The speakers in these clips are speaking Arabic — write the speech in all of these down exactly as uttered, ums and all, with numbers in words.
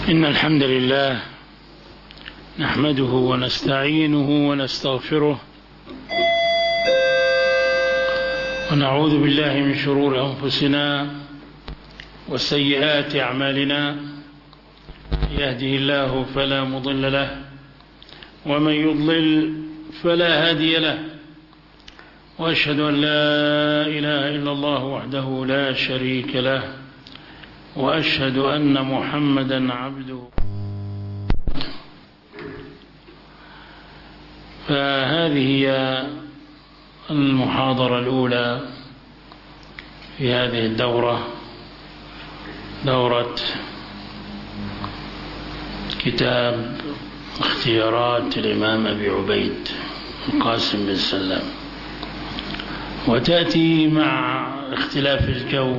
إن الحمد لله نحمده ونستعينه ونستغفره ونعوذ بالله من شرور أنفسنا وسيئات أعمالنا. يهده الله فلا مضل له ومن يضلل فلا هادي له، وأشهد أن لا إله إلا الله وحده لا شريك له، وأشهد أن محمدا عبده. فهذه هي المحاضرة الأولى في هذه الدورة، دورة كتاب اختيارات الإمام أبي عبيد القاسم بن سلام، وتأتي مع اختلاف الجو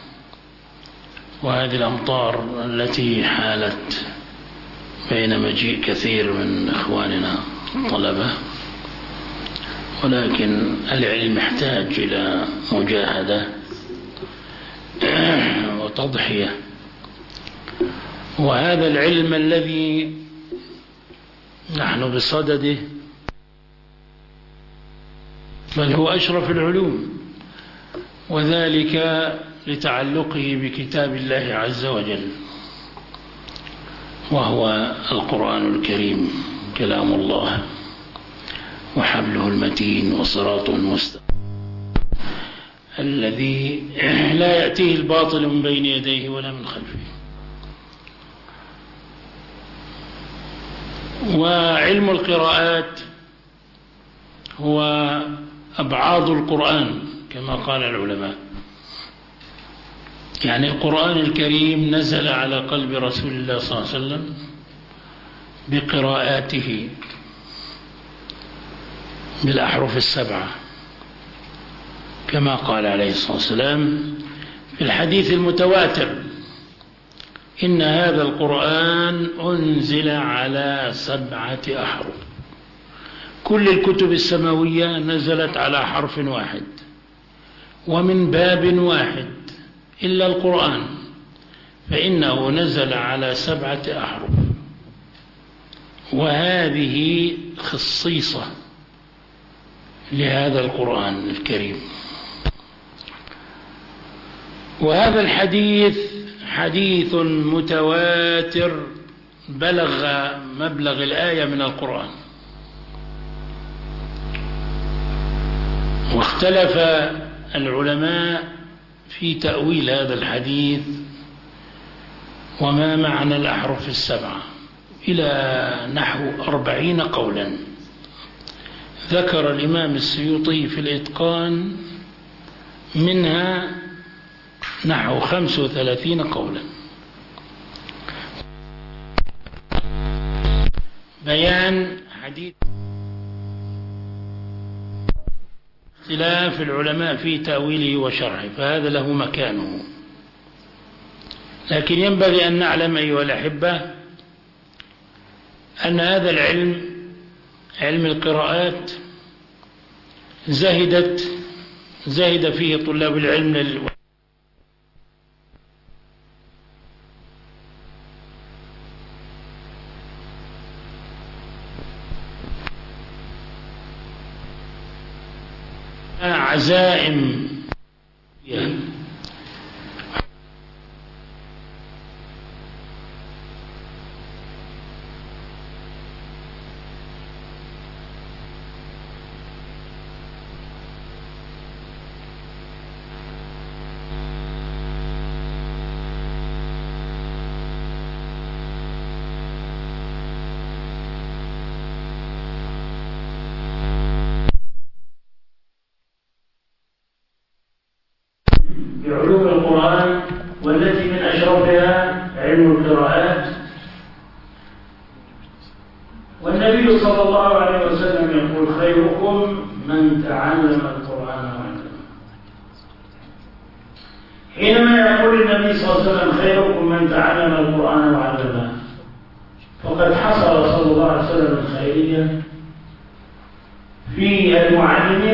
وهذه الأمطار التي حالت بين مجيء كثير من إخواننا الطلبة، ولكن العلم يحتاج إلى مجاهدة وتضحية، وهذا العلم الذي نحن بصدده بل هو أشرف العلوم، وذلك لتعلقه بكتاب الله عز وجل، وهو القرآن الكريم كلام الله وحبله المتين وصراطه المستقيم الذي لا يأتيه الباطل من بين يديه ولا من خلفه. وعلم القراءات هو أبعاض القرآن كما قال العلماء، يعني القرآن الكريم نزل على قلب رسول الله صلى الله عليه وسلم بقراءاته بالأحرف السبعة كما قال عليه الصلاة والسلام في الحديث المتواتر: إن هذا القرآن أنزل على سبعة أحرف. كل الكتب السماوية نزلت على حرف واحد ومن باب واحد إلا القرآن، فإنه نزل على سبعة أحرف، وهذه خصيصة لهذا القرآن الكريم. وهذا الحديث حديث متواتر بلغ مبلغ الآية من القرآن، واختلف العلماء في تأويل هذا الحديث وما معنى الأحرف السبعة إلى نحو أربعين قولا. ذكر الإمام السيوطي في الإتقان منها نحو خمس وثلاثين قولا. بيان حديث اختلاف العلماء في تأويله وشرحه، فهذا له مكانه، لكن ينبغي أن نعلم أيها الأحبة أن هذا العلم، علم القراءات، زهدت زهد فيه طلاب العلم لل... عزائم بعلوم القرآن، والتي من أشرفها علم القراءات. والنبي صلى الله عليه وسلم يقول: خيركم من تعلم القرآن وعلمه. حينما يقول النبي صلى الله عليه وسلم: خيركم من تعلم القرآن وعلمه، فقد حصل صلى الله عليه وسلم الخيرية في المعلمين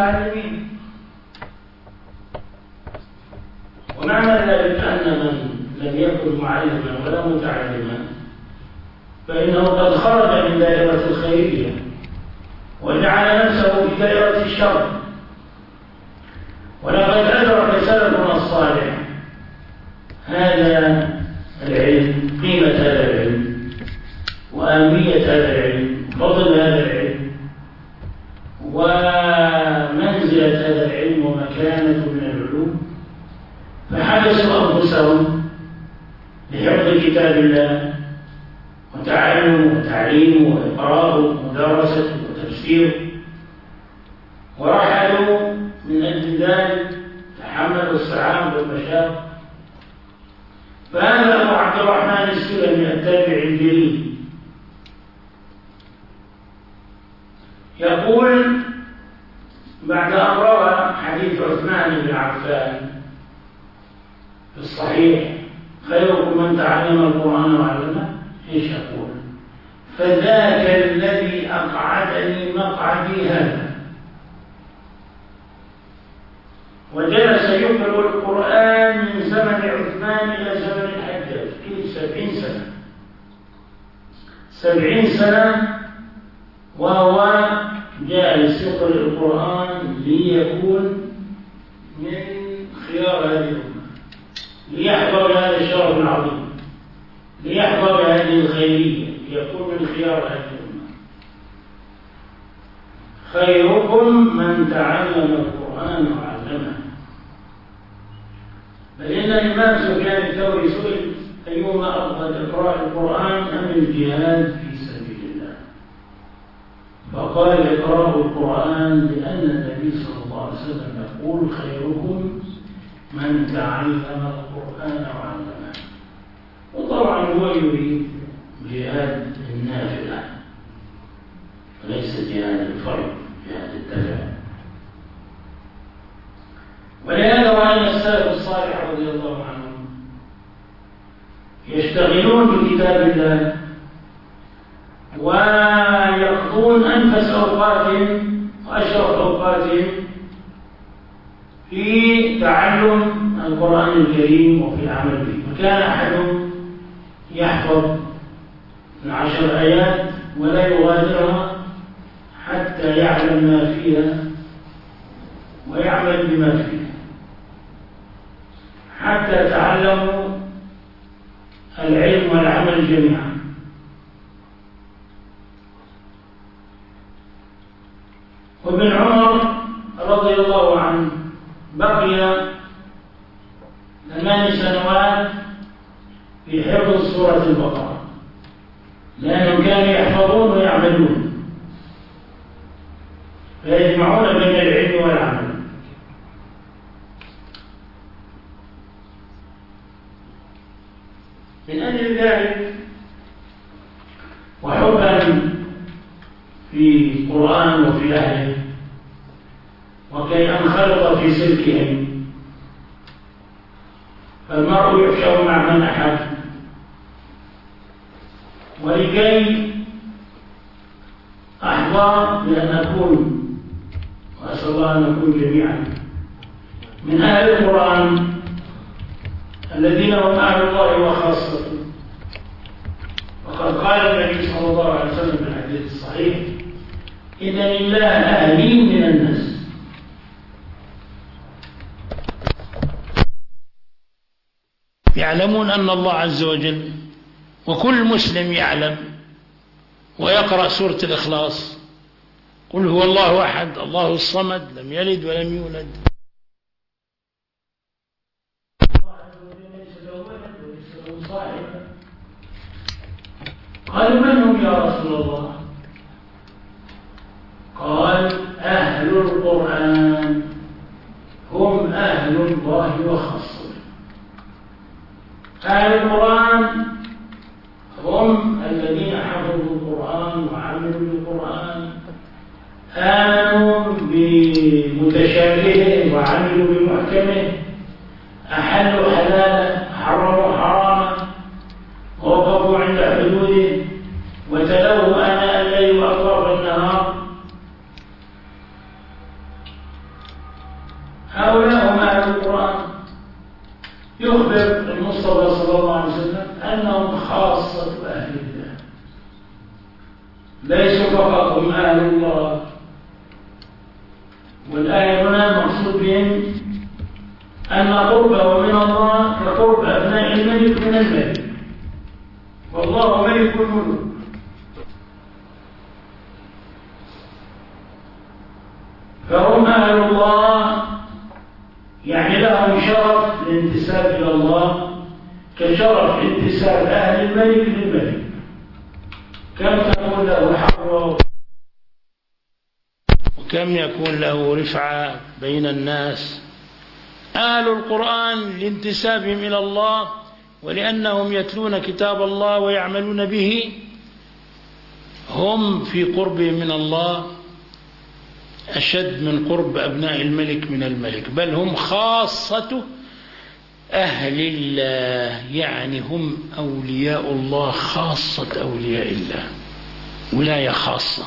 والمتعلمين. ومعنى ذلك أن من لم يكن معلما ولا متعلما فإنه قد خرج من دائرة الخيرية وجعل نفسه في دائرة الشر. ولقد أدرك سلفنا الصالح هذا العلم، قيمة هذا العلم وأهمية هذا العلم، فضل هذا العلم ومنزلة هذا العلم ومكانة من العلوم، فحبسوا أنفسهم لحفظ كتاب الله وتعلمه وتعليمه وإقراءه ومدارسته وتفسيره، ورحلوا من أجل ذلك، تحملوا الصعاب والمشاق. فهذا أبو عبد الرحمن السلمي التابعي الجليل يقول بعد أن روى حديث عثمان بن عفان في الصحيح خيركم من تعلم القرآن وعلمه، ايش يقول؟ فذاك الذي أقعدني مقعدي هذا وجلس يقرأ القرآن من زمن عثمان إلى زمن الحجاج، في سبعين سنة سبعين سنة وهو جالس يقرأ القرآن ليكون من خيار هذه الأمة، ليحظى بهذا الشرف العظيم، ليحظى بهذه الخيرية، ليكون من خيار هذه الأمة. خيركم من تعلم القرآن وعلمه. بل إن الإمام سفيان الثوري سئل أيهما أفضل، إقراء القرآن أم الجهاد في سبيل الله؟ فقال إقراء القرآن، لأن النبي صلى الله عليه وسلم يقول خيركم من تعلم القرآن وعلمه. وطبعا هو يريد جهاد النافلة وليس جهاد الفرد، جهاد الدفع. ولهذا رأينا السلف الصالح رضي الله عنهم يشتغلون بكتاب الله ويقضون أنفس أوقاتهم وأشرف أوقاتهم في تعلم القرآن الكريم وفي العمل به. وكان أحدهم يحفظ العشر آيات ولا يغادرها حتى يعلم ما فيها ويعمل بما فيها، حتى تعلموا العلم والعمل جميعا. وابن عمر رضي الله عنه بقي ثمان سنوات في حفظ سورة البقرة، لأنهم كانوا يحفظون ويعملون، فيجمعون بين العلم والعمل. من أجل ذلك وحبا في القرآن وفي أهله، وكي أنخرط في سلكهم، فالمرء يحشر مع من أحب، ولكي أحظى بأن أكون، وأسأل الله أن نكون جميعا من أهل القرآن الذين هم أهل الله وخاصته. وقد قال النبي صلى الله عليه وسلم في الحديث الصحيح: إن لله أهلين من الناس. يعلمون أن الله عز وجل، وكل مسلم يعلم ويقرأ سورة الإخلاص: قل هو الله أحد الله الصمد لم يلد ولم يولد. قالوا: من هم يا رسول الله؟ قال: أهل القرآن هم أهل الله وخاصته. أهل القرآن هم الذين حفظوا القرآن وعملوا بالقرآن، آمنوا بمتشابهه وعملوا بمحكمه، أحلوا حلاله حرموا حرامه، ووقفوا عند حدوده، وتلووا آناء الليل وأطراف النهار. هؤلاء هم أهل القرآن. يخبر المصطفى صلى الله عليه وسلم أنهم خاصة أهل الله، ليسوا فقط هم أهل الله. والآية هنا المقصود بهم أن قربه من الله كقرب أبناء الملك من الملك، والله ملك الملوك. فهم أهل الله، يعني لهم شرف الانتساب إلى الله كشرف انتساب أهل الملك للملك. كم تكون له حظوة وكم يكون له رفعة بين الناس. أهل القرآن لانتسابهم إلى الله ولأنهم يتلون كتاب الله ويعملون به هم في قربهم من الله أشد من قرب أبناء الملك من الملك، بل هم خاصة أهل الله، يعني هم أولياء الله خاصة أولياء الله، ولاية خاصة.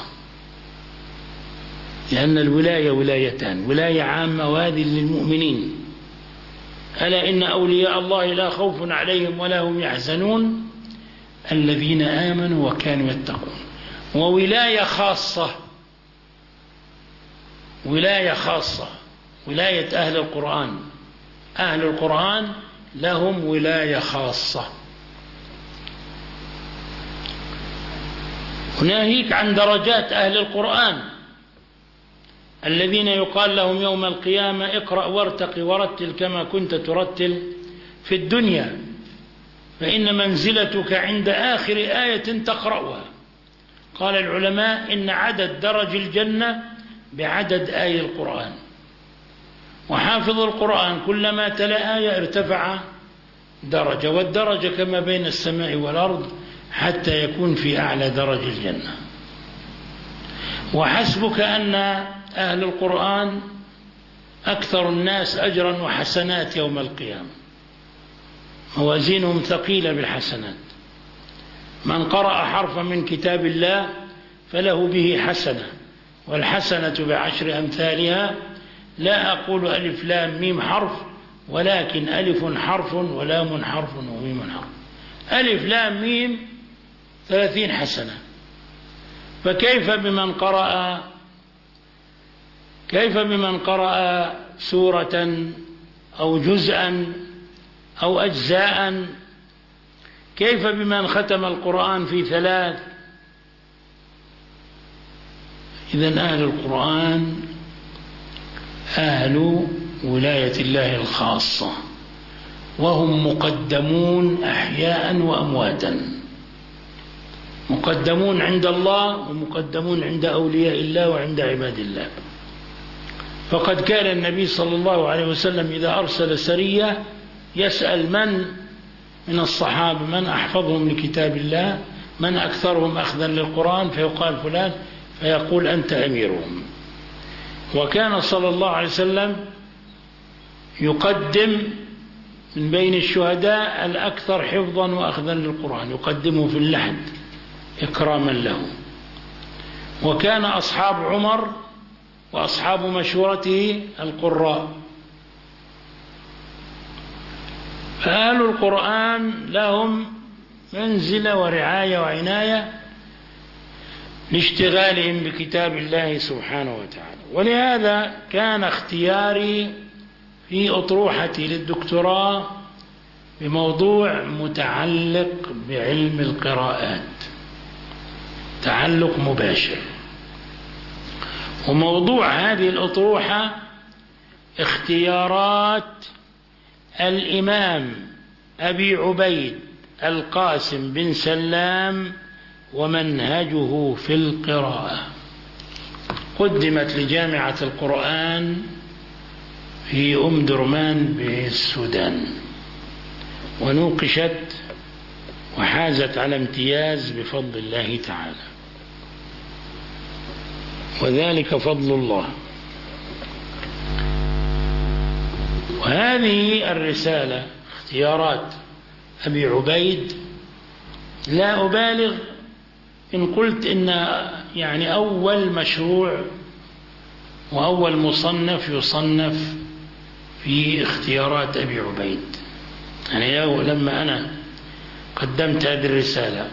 لأن الولاية ولايتان، ولاية عامة وهذه للمؤمنين. ألا إن أولياء الله لا خوف عليهم ولا هم يحزنون الذين آمنوا وكانوا يتقون. وولاية خاصة، ولاية خاصة ولاية أهل القرآن. أهل القرآن لهم ولاية خاصة. وناهيك عن درجات أهل القرآن الذين يقال لهم يوم القيامة اقرأ وارتقي ورتل كما كنت ترتل في الدنيا، فإن منزلتك عند آخر آية تقرأها. قال العلماء إن عدد درج الجنة بعدد آي القرآن، وحافظ القرآن كلما تلا آية ارتفع درجة، والدرجة كما بين السماء والأرض حتى يكون في أعلى درج الجنة. وحسبك أن أهل القرآن أكثر الناس أجرا وحسنات يوم القيامة، موازينهم ثقيلة بالحسنات. من قرأ حرفا من كتاب الله فله به حسنة، والحسنة بعشر أمثالها. لا أقول ألف لام ميم حرف، ولكن ألف حرف ولام حرف وميم حرف. ألف لام ميم ثلاثين حسنة. فكيف بمن قرأ كيف بمن قرأ سورة أو جزءا أو أجزاء؟ كيف بمن ختم القرآن في ثلاث؟ إذن أهل القرآن أهل ولاية الله الخاصة، وهم مقدمون أحياء وأمواتا، مقدمون عند الله ومقدمون عند أولياء الله وعند عباد الله. فقد كان النبي صلى الله عليه وسلم إذا أرسل سرية يسأل من من الصحابة من أحفظهم لكتاب الله، من أكثرهم أخذا للقرآن، فيقال فلان، فيقول أنت أميرهم. وكان صلى الله عليه وسلم يقدم من بين الشهداء الأكثر حفظا وأخذا للقرآن، يقدمه في اللحد إكراما له. وكان أصحاب عمر وأصحاب مشورته القراء. فأهل القرآن لهم منزلة ورعاية وعناية لاشتغالهم بكتاب الله سبحانه وتعالى. ولهذا كان اختياري في أطروحتي للدكتوراه بموضوع متعلق بعلم القراءات، تعلق مباشر. وموضوع هذه الأطروحة اختيارات الإمام أبي عبيد القاسم بن سلام ومنهجه في القراءة. قدمت لجامعة القرآن في أم درمان بالسودان، ونوقشت وحازت على امتياز بفضل الله تعالى، وذلك فضل الله. وهذه الرسالة اختيارات أبي عبيد لا أبالغ إن قلت إن يعني أول مشروع وأول مصنف يصنف في اختيارات أبي عبيد. يعني لما أنا قدمت هذه الرسالة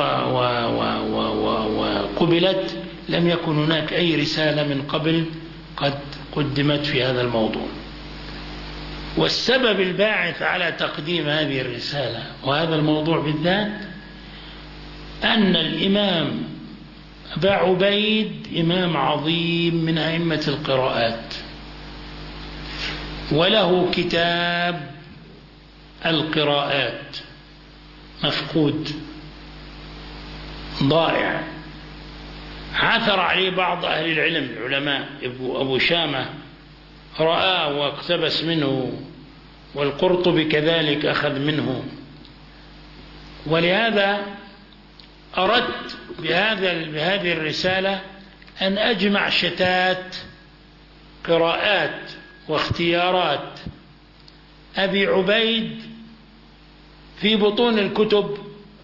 وقبلت لم يكن هناك أي رسالة من قبل قد قدمت في هذا الموضوع. والسبب الباعث على تقديم هذه الرسالة وهذا الموضوع بالذات أن الإمام أبا عبيد إمام عظيم من أئمة القراءات، وله كتاب القراءات مفقود ضائع، عثر عليه بعض أهل العلم العلماء، أبو شامة رآه واقتبس منه، والقرطبي كذلك أخذ منه. ولهذا أردت بهذا بهذه الرسالة أن أجمع شتات قراءات واختيارات أبي عبيد في بطون الكتب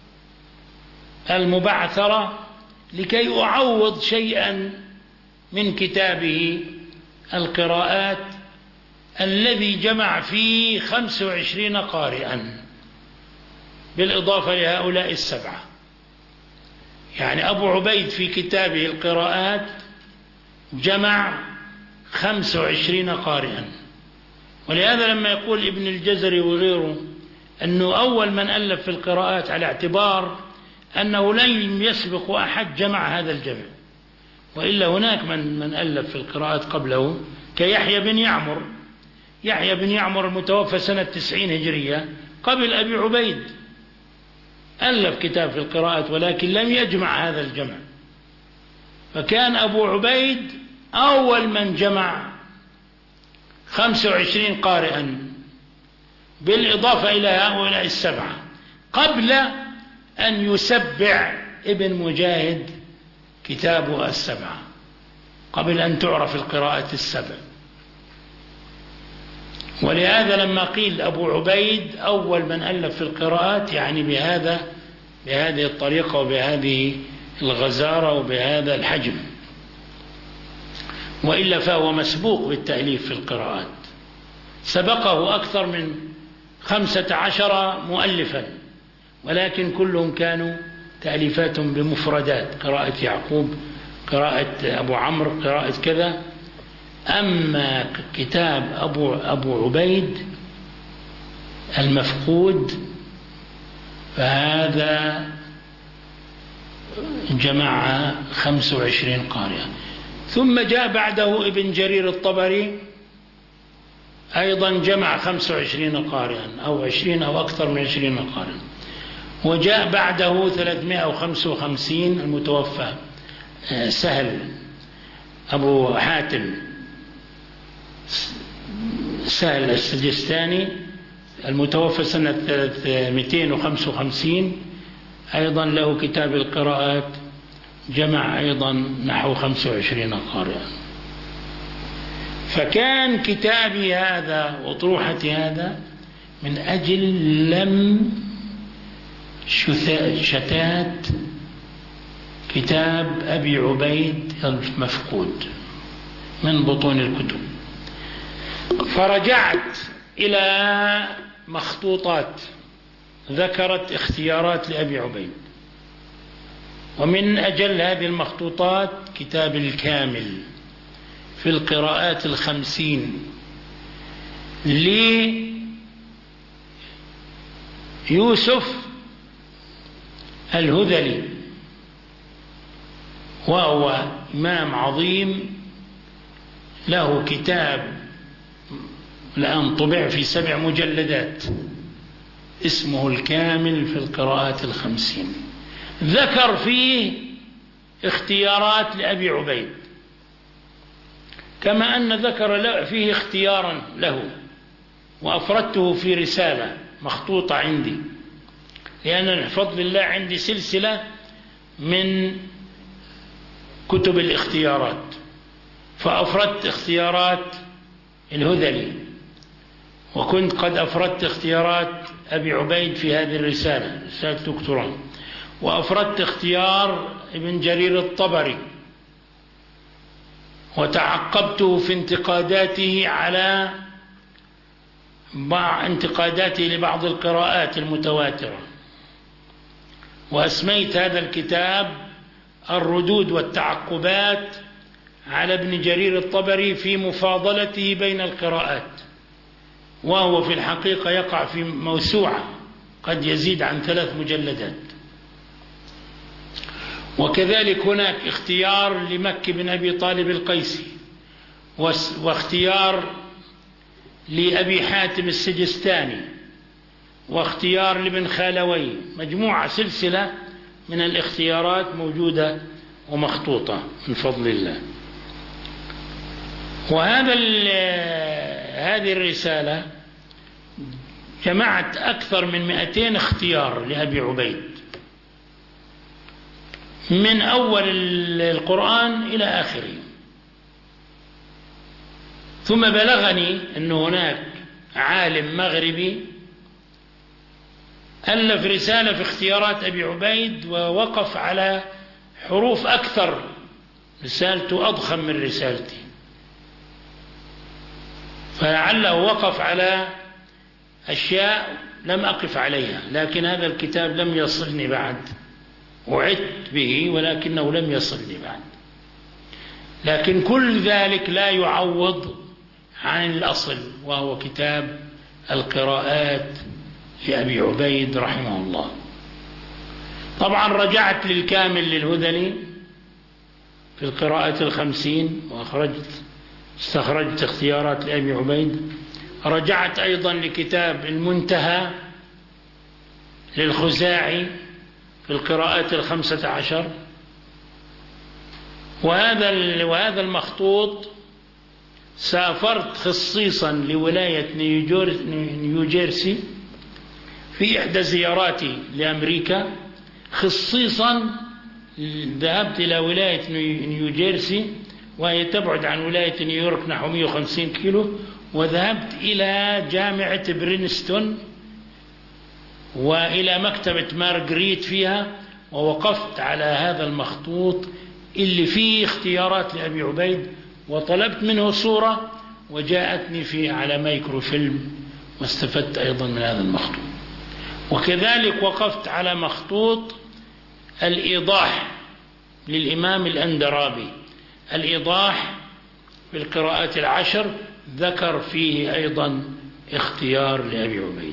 المبعثرة لكي أعوض شيئا من كتابه القراءات الذي جمع فيه خمس وعشرين قارئا بالإضافة لهؤلاء السبعة. يعني أبو عبيد في كتابه القراءات جمع خمس وعشرين قارئا. ولهذا لما يقول ابن الجزري وغيره أنه أول من ألف في القراءات على اعتبار أنه لن يسبق أحد جمع هذا الجمع، وإلا هناك من, من ألف في القراءات قبله كيحيى بن يعمر. يحيى بن يعمر المتوفى سنة تسعين هجرية قبل أبي عبيد ألف كتاب في القراءات ولكن لم يجمع هذا الجمع، فكان أبو عبيد أول من جمع خمس وعشرين قارئا بالإضافة إلى هؤلاء السبعة قبل أن يسبع ابن مجاهد كتابه السبعة، قبل أن تعرف القراءة السبع. ولهذا لما قيل أبو عبيد أول من ألف في القراءات يعني بهذا بهذه الطريقة وبهذه الغزارة وبهذا الحجم، وإلا فهو مسبوق بالتأليف في القراءات، سبقه أكثر من خمسة عشر مؤلفا، ولكن كلهم كانوا تأليفات بمفردات، قراءة يعقوب، قراءة أبو عمرو، قراءة كذا. أما كتاب أبو, أبو عبيد المفقود فهذا جمع خمس وعشرين قارئا. ثم جاء بعده ابن جرير الطبري أيضا جمع خمس وعشرين قارئا أو عشرين أو أكثر من عشرين قارئا. وجاء بعده ثلاثمائة وخمسة وخمسين المتوفى سهل أبو حاتم سهل السجستاني المتوفى سنة مئتين وخمسة وخمسين أيضا له كتاب القراءات جمع أيضا نحو خمسة وعشرين قارئا. فكان كتابي هذا وطروحتي هذا من أجل لم شتات كتاب أبي عبيد المفقود من بطون الكتب. فرجعت إلى مخطوطات ذكرت اختيارات لأبي عبيد، ومن أجل هذه المخطوطات كتاب الكامل في القراءات الخمسين ليوسف الهذلي، وهو إمام عظيم له كتاب الآن طبع في سبع مجلدات اسمه الكامل في القراءات الخمسين. ذكر فيه اختيارات لأبي عبيد، كما أن ذكر فيه اختيارا له وأفردته في رسالة مخطوطة عندي، لأن بفضل الله عندي سلسلة من كتب الاختيارات، فأفردت اختيارات الهذلي، وكنت قد أفردت اختيارات أبي عبيد في هذه الرسالة رسالة دكتوراه، وأفردت اختيار ابن جرير الطبري، وتعقبته في انتقاداته على مع انتقاداته لبعض القراءات المتواترة، وأسميت هذا الكتاب الردود والتعقبات على ابن جرير الطبري في مفاضلته بين القراءات، وهو في الحقيقة يقع في موسوعة قد يزيد عن ثلاث مجلدات. وكذلك هناك اختيار لمكي بن أبي طالب القيسي، واختيار لأبي حاتم السجستاني، واختيار لابن خالوي، مجموعة سلسلة من الاختيارات موجودة ومخطوطة من فضل الله. وهذا هذه الرسالة جمعت أكثر من مئتين اختيار لأبي عبيد من أول القرآن إلى آخره. ثم بلغني أن هناك عالم مغربي ألف رسالة في اختيارات أبي عبيد ووقف على حروف أكثر، رسالته أضخم من رسالتي، فلعله وقف على أشياء لم أقف عليها، لكن هذا الكتاب لم يصلني بعد، وعدت به ولكنه لم يصلني بعد. لكن كل ذلك لا يعوض عن الأصل، وهو كتاب القراءات لأبي عبيد رحمه الله. طبعا رجعت للكامل للهذلي في القراءة الخمسين وأخرجت استخرجت اختيارات لأبي عبيد. رجعت أيضا لكتاب المنتهى للخزاعي في القراءات الخمسة عشر. وهذا وهذا المخطوط سافرت خصيصا لولاية نيوجيرسي في إحدى زياراتي لأمريكا، خصيصا ذهبت إلى ولاية نيوجيرسي وهي تبعد عن ولاية نيويورك نحو مئة وخمسين كيلو، وذهبت إلى جامعة برينستون وإلى مكتبة مارغريت فيها، ووقفت على هذا المخطوط اللي فيه اختيارات لأبي عبيد، وطلبت منه صورة وجاءتني في على مايكروفيلم، واستفدت أيضا من هذا المخطوط. وكذلك وقفت على مخطوط الإيضاح للإمام الأندرابي، الإيضاح في القراءات العشر، ذكر فيه أيضا اختيار لأبي عبيد.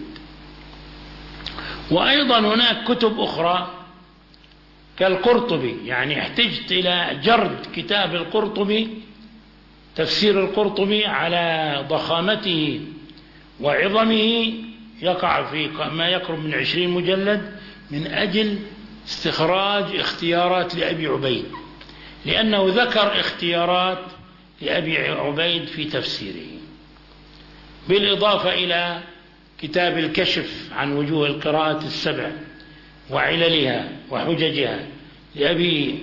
وأيضا هناك كتب أخرى كالقرطبي، يعني احتجت إلى جرد كتاب القرطبي، تفسير القرطبي على ضخامته وعظمه، يقع في ما يقرب من عشرين مجلد، من أجل استخراج اختيارات لأبي عبيد، لأنه ذكر اختيارات لأبي عبيد في تفسيره، بالإضافة إلى كتاب الكشف عن وجوه القراءات السبع وعللها وحججها لأبي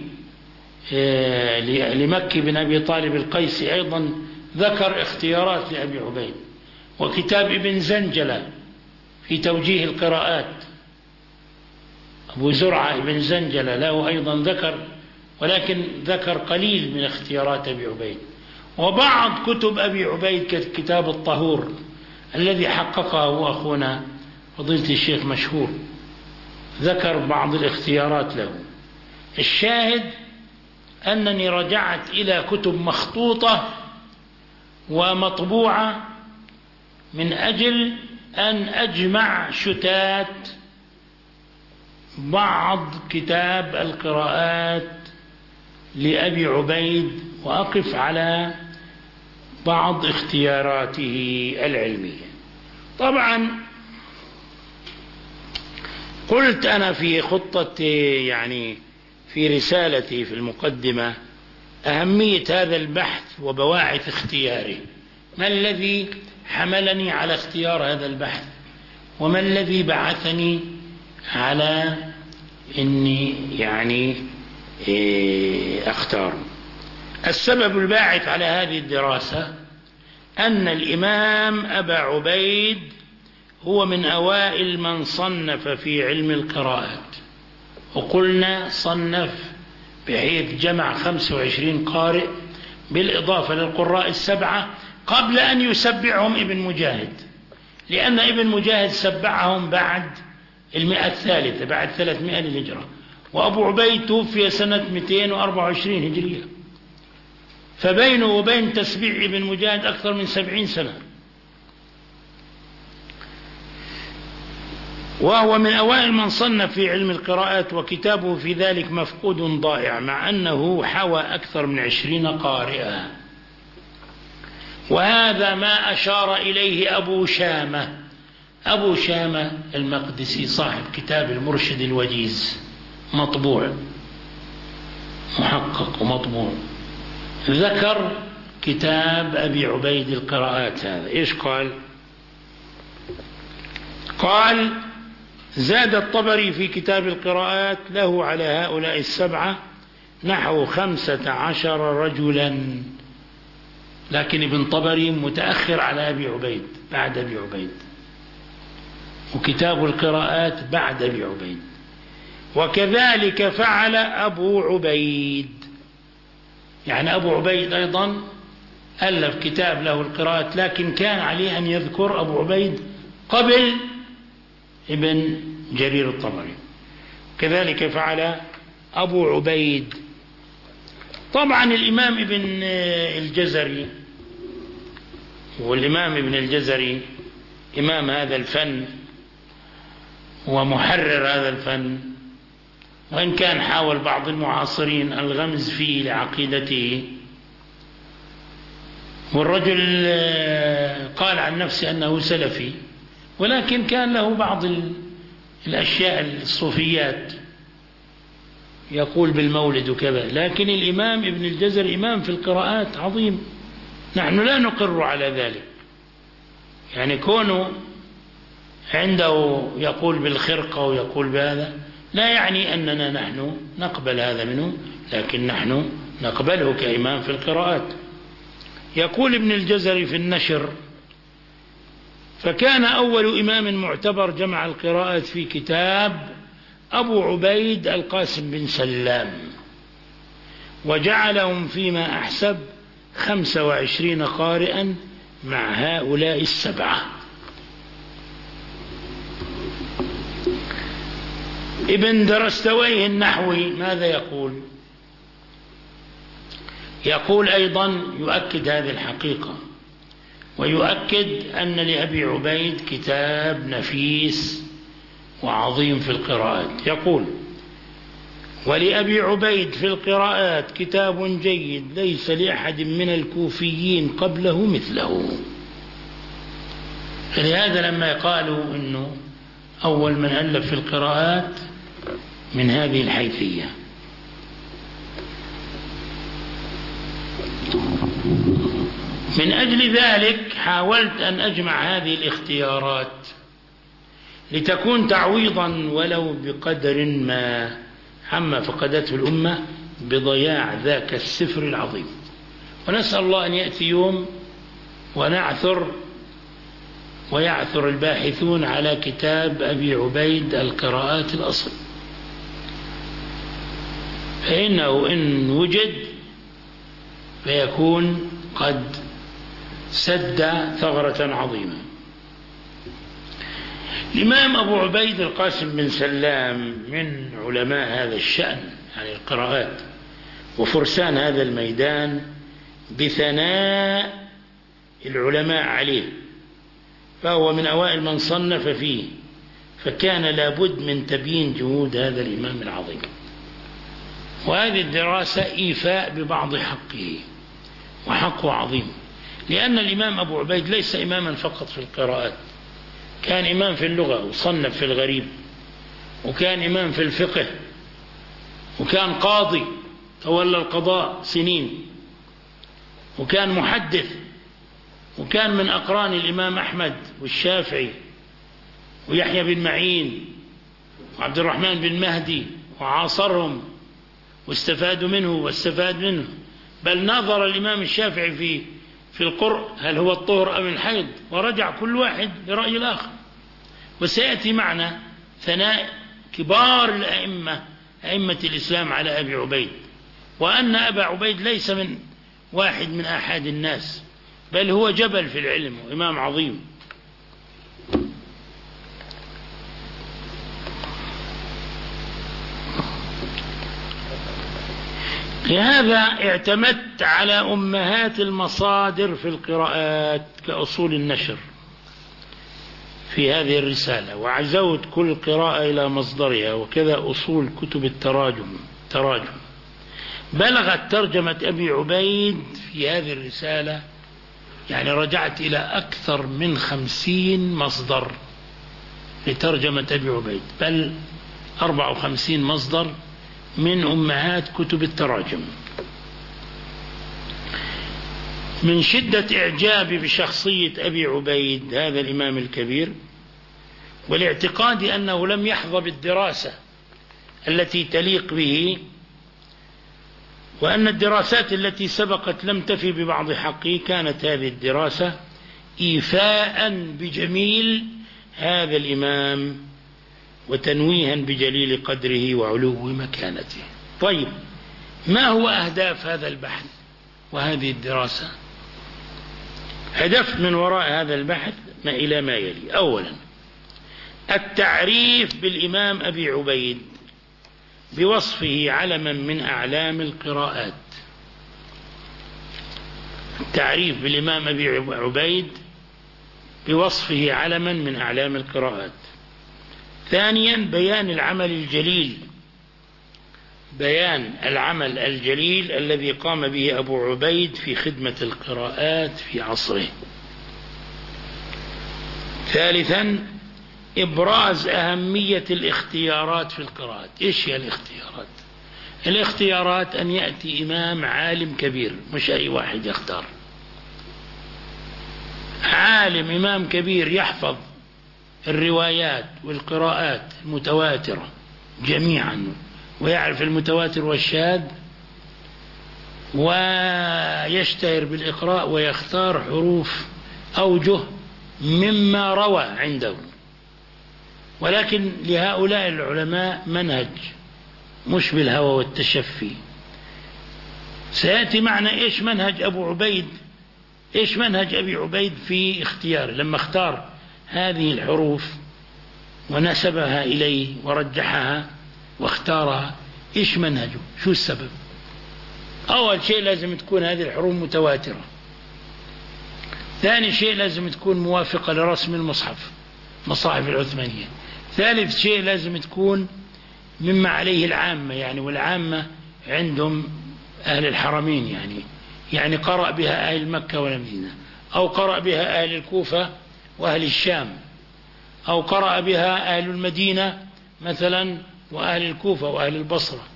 لمكي بن أبي طالب القيسي، أيضا ذكر اختيارات لأبي عبيد. وكتاب ابن زنجلة في توجيه القراءات، أبو زرعة ابن زنجلة له أيضا ذكر، ولكن ذكر قليل من اختيارات أبي عبيد. وبعض كتب أبي عبيد كتاب الطهور الذي حققه أخونا فضيلة الشيخ مشهور، ذكر بعض الاختيارات له. الشاهد أنني رجعت إلى كتب مخطوطة ومطبوعة من أجل أن أجمع شتات بعض كتاب القراءات لأبي عبيد، وأقف على بعض اختياراته العلمية. طبعا قلت أنا في خطة، يعني في رسالتي في المقدمة، أهمية هذا البحث وبواعث اختياره، ما الذي حملني على اختيار هذا البحث، وما الذي بعثني على إني يعني أختار. السبب الباعث على هذه الدراسة أن الإمام أبا عبيد هو من أوائل من صنف في علم القراءات، وقلنا صنف بحيث جمع خمسة وعشرين قارئ بالإضافة للقراء السبعة قبل أن يسبعهم ابن مجاهد، لأن ابن مجاهد سبعهم بعد المئة الثالثة بعد ثلاثمائة للهجرة، وأبو عبيد توفي سنة مئتين وأربعة وعشرين هجرية، فبينه وبين تسبيع ابن مجاهد أكثر من سبعين سنة. وهو من أوائل من صنف في علم القراءات، وكتابه في ذلك مفقود ضائع، مع أنه حوى أكثر من عشرين قارئا. وهذا ما أشار إليه أبو شامة أبو شامة المقدسي صاحب كتاب المرشد الوجيز، مطبوع محقق ومطبوع، ذكر كتاب أبي عبيد القراءات هذا. إيش قال؟ قال: زاد الطبري في كتاب القراءات له على هؤلاء السبعة نحو خمسة عشر رجلا، لكن ابن طبري متأخر على أبي عبيد، بعد أبي عبيد، وكتاب القراءات بعد أبي عبيد. وكذلك فعل أبو عبيد، يعني أبو عبيد أيضا ألف كتاب له القراءات، لكن كان عليه أن يذكر أبو عبيد قبل ابن جرير الطبري. كذلك فعل أبو عبيد. طبعا الإمام ابن الجزري، والإمام ابن الجزري إمام هذا الفن ومحرر هذا الفن، وإن كان حاول بعض المعاصرين الغمز فيه لعقيدته، والرجل قال عن نفسه أنه سلفي، ولكن كان له بعض الأشياء الصوفيات، يقول بالمولد وكذا. لكن الإمام ابن الجزري إمام في القراءات عظيم، نحن لا نقر على ذلك، يعني كونه عنده يقول بالخرقة ويقول بهذا لا يعني أننا نحن نقبل هذا منه، لكن نحن نقبله كإمام في القراءات. يقول ابن الجزري في النشر: فكان أول إمام معتبر جمع القراءات في كتاب أبو عبيد القاسم بن سلام، وجعلهم فيما أحسب خمسة وعشرين قارئا مع هؤلاء السبعة. ابن درستويه النحوي ماذا يقول؟ يقول أيضا يؤكد هذه الحقيقة، ويؤكد أن لأبي عبيد كتاب نفيس وعظيم في القراءات. يقول: ولأبي عبيد في القراءات كتاب جيد ليس لأحد من الكوفيين قبله مثله. فلهذا لما قالوا أنه أول من ألف في القراءات من هذه الحيثية. من أجل ذلك حاولت أن أجمع هذه الاختيارات لتكون تعويضا ولو بقدر ما عما فقدته الأمة بضياع ذاك السفر العظيم. ونسأل الله أن يأتي يوم ونعثر ويعثر الباحثون على كتاب أبي عبيد القراءات الأصل، فإنه إن وجد فيكون قد سد ثغرة عظيمة. الإمام أبو عبيد القاسم بن سلام من علماء هذا الشأن، يعني القراءات، وفرسان هذا الميدان بثناء العلماء عليه، فهو من أوائل من صنف فيه، فكان لابد من تبيين جهود هذا الإمام العظيم. وهذه الدراسة إيفاء ببعض حقه، وحقه عظيم، لأن الإمام أبو عبيد ليس إماما فقط في القراءات، كان إمام في اللغة وصنف في الغريب، وكان إمام في الفقه، وكان قاضي تولى القضاء سنين، وكان محدث، وكان من أقران الإمام أحمد والشافعي ويحيى بن معين وعبد الرحمن بن مهدي، وعاصرهم واستفادوا منه واستفاد منه. بل نظر الإمام الشافعي في في القرء هل هو الطهر أم الحيض، ورجع كل واحد برأي الآخر. وسيأتي معنا ثناء كبار الأئمة أئمة الإسلام على أبي عبيد، وأن أبا عبيد ليس من واحد من أحد الناس، بل هو جبل في العلم وإمام عظيم. لهذا اعتمدت على أمهات المصادر في القراءات كأصول النشر في هذه الرسالة، وعزوت كل قراءة إلى مصدرها، وكذا أصول كتب التراجم تراجم. بلغت ترجمة أبي عبيد في هذه الرسالة، يعني رجعت إلى أكثر من خمسين مصدر لترجمة أبي عبيد، بل أربع وخمسين مصدر من أمهات كتب التراجم. من شدة إعجابي بشخصية أبي عبيد هذا الإمام الكبير، والاعتقاد أنه لم يحظى بالدراسة التي تليق به، وأن الدراسات التي سبقت لم تفي ببعض حقه، كانت هذه الدراسة إيفاء بجميل هذا الإمام وتنويها بجليل قدره وعلو مكانته. طيب، ما هو أهداف هذا البحث وهذه الدراسة؟ هدف من وراء هذا البحث ما إلى ما يلي. أولا، التعريف بالإمام أبي عبيد بوصفه علما من أعلام القراءات. التعريف بالإمام أبي عبيد بوصفه علما من أعلام القراءات. ثانيا، بيان العمل الجليل بيان العمل الجليل الذي قام به أبو عبيد في خدمة القراءات في عصره. ثالثا، إبراز أهمية الاختيارات في القراءات. إيش هي الاختيارات؟ الاختيارات أن يأتي إمام عالم كبير، مش أي واحد يختار، عالم إمام كبير يحفظ الروايات والقراءات المتواترة جميعا، ويعرف المتواتر والشاذ، ويشتهر بالإقراء، ويختار حروف أوجه مما روى عنده. ولكن لهؤلاء العلماء منهج، مش بالهوى والتشفي. سيأتي معنا إيش منهج أبو عبيد، إيش منهج أبي عبيد في اختياره لما اختار هذه الحروف ونسبها إليه ورجحها واختارها. إيش منهجه؟ شو السبب؟ أول شيء لازم تكون هذه الحروف متواترة. ثاني شيء لازم تكون موافقة لرسم المصحف، مصاحف العثمانية. ثالث شيء لازم تكون مما عليه العامة، يعني والعامة عندهم أهل الحرمين، يعني يعني قرأ بها أهل مكة والمدينة، أو قرأ بها أهل الكوفة وأهل الشام، أو قرأ بها أهل المدينة مثلا وأهل الكوفة وأهل البصرة.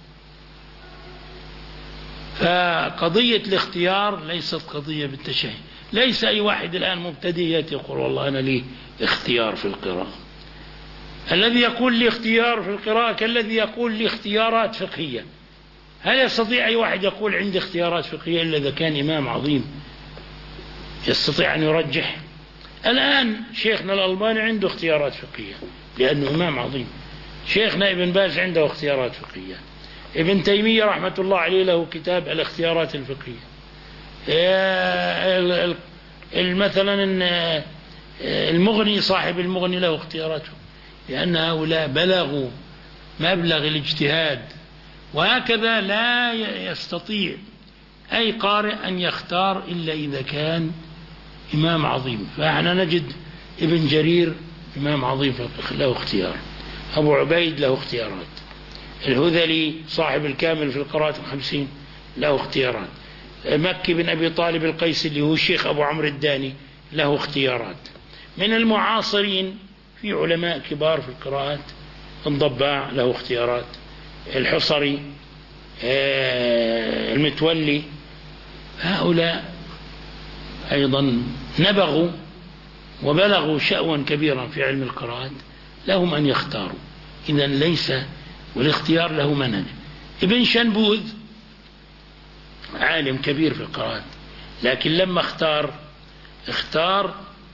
فقضية الاختيار ليست قضية بالتشهي. ليس أي واحد الآن مبتدئ يأتي يقول والله أنا لي اختيار في القراءة. الذي يقول لي اختيار في القراءة كالذي يقول لي اختيارات فقهية. هل يستطيع أي واحد يقول عندي اختيارات فقهية إلا إذا كان إمام عظيم يستطيع أن يرجح؟ الآن شيخنا الألباني عنده اختيارات فقهية لأنه إمام عظيم. شيخنا ابن باز عنده اختيارات فقهية. ابن تيمية رحمة الله عليه له كتاب الاختيارات الفقهية. مثلا المغني، صاحب المغني له اختياراته، لأن هؤلاء بلغوا مبلغ الاجتهاد. وهكذا لا يستطيع أي قارئ أن يختار إلا إذا كان إمام عظيم. فإحنا نجد ابن جرير إمام عظيم له اختيار، أبو عبيد له اختيارات، الهذلي صاحب الكامل في القراءة الخمسين له اختيارات، مكي بن أبي طالب القيسي اللي هو الشيخ أبو عمرو الداني له اختيارات. من المعاصرين في علماء كبار في القراءات، الضباع له اختيارات، الحصري، المتولي. هؤلاء أيضا نبغوا وبلغوا شأوا كبيرا في علم القراءات، لهم أن يختاروا. إذن ليس، والاختيار له منهج. ابن شنبوذ عالم كبير في القراءات، لكن لما اختار اختار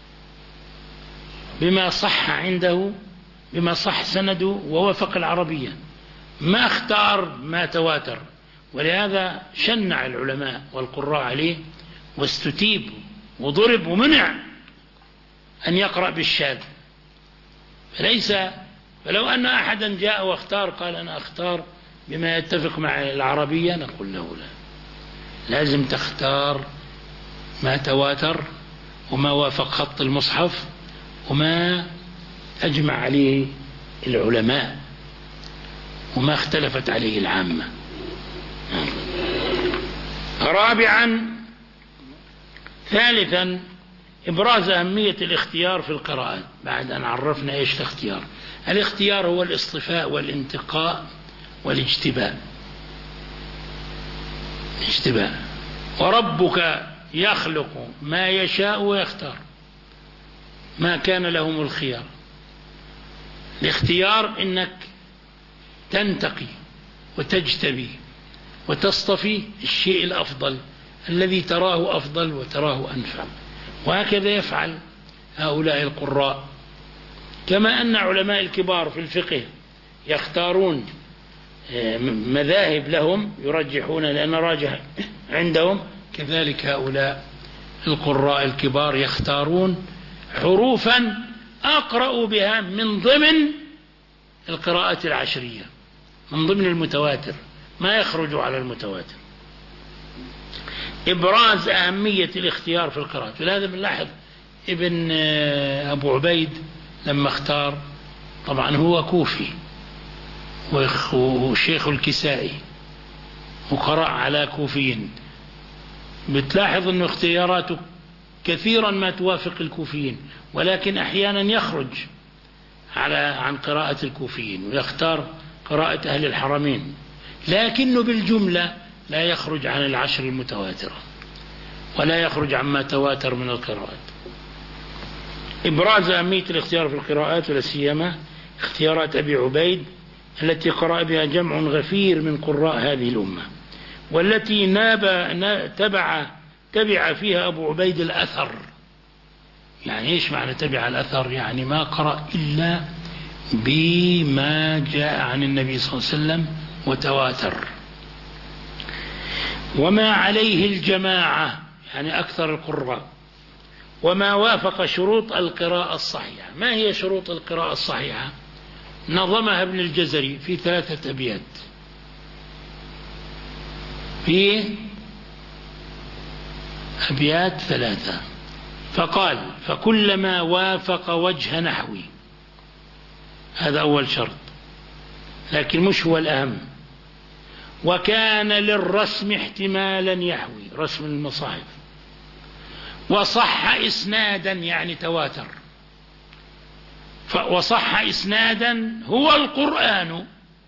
بما صح عنده، بما صح سنده ووفق العربية، ما اختار ما تواتر. ولهذا شنع العلماء والقراء عليه، واستتيب وضرب ومنع أن يقرأ بالشاذ. فليس فلو أن أحدا جاء واختار قال أنا أختار بما يتفق مع العربية؟ نقول له لا، لازم تختار ما تواتر وما وافق خط المصحف وما أجمع عليه العلماء وما اختلفت عليه العامة. رابعا ثالثا إبراز أهمية الاختيار في القراءات. بعد أن عرفنا إيش الاختيار، الاختيار هو الاصطفاء والانتقاء والاجتباء. اجتباء. وربك يخلق ما يشاء ويختار، ما كان لهم الخيار. الاختيار إنك تنتقي وتجتبي وتصطفي الشيء الأفضل الذي تراه أفضل وتراه أنفع، وهكذا يفعل هؤلاء القراء. كما أن علماء الكبار في الفقه يختارون مذاهب لهم يرجحون لأن راجح عندهم، كذلك هؤلاء القراء الكبار يختارون حروفا أقرأوا بها من ضمن القراءات العشرية، من ضمن المتواتر، ما يخرج على المتواتر. إبراز أهمية الاختيار في القراءة. ولهذا بنلاحظ ابن أبو عبيد لما اختار، طبعا هو كوفي وشيخ الكسائي وقرأ على كوفيين، بتلاحظ أنه اختياراته كثيرا ما توافق الكوفيين، ولكن أحيانا يخرج على عن قراءة الكوفيين ويختار قراءة أهل الحرمين، لكنه بالجملة لا يخرج عن العشر المتواترة ولا يخرج عما تواتر من القراءات. إبراز أهمية الاختيار في القراءات، ولا سيما اختيارات أبي عبيد التي قرأ بها جمع غفير من قراء هذه الأمة، والتي ناب تبع تبع فيها أبو عبيد الأثر. يعني إيش معنى تبع الأثر؟ يعني ما قرأ إلا بما جاء عن النبي صلى الله عليه وسلم وتواتر، وما عليه الجماعة يعني أكثر القراء، وما وافق شروط القراءة الصحيحة. ما هي شروط القراءة الصحيحة؟ نظمها ابن الجزري في ثلاثة أبيات، في أبيات ثلاثة، فقال: فكلما وافق وجه نحوي، هذا أول شرط لكن مش هو الأهم، وكان للرسم احتمالا يحوي، رسم المصاحف، وصح إسنادا يعني تواتر، وصح إسنادا هو القرآن،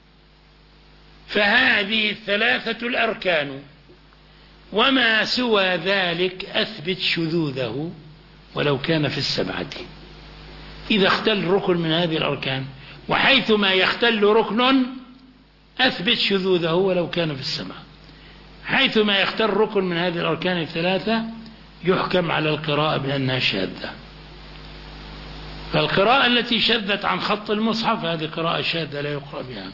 فهذه الثلاثة الأركان، وما سوى ذلك أثبت شذوذه ولو كان في السبعة. إذا اختل ركن من هذه الأركان، وحيثما يختل ركن أثبت شذوذه ولو كان في السبعة. حيثما يختل ركن من هذه الأركان الثلاثة يحكم على القراءة بأنها شاذة. فالقراءة التي شذت عن خط المصحف هذه قراءة شاذة لا يقرأ بها.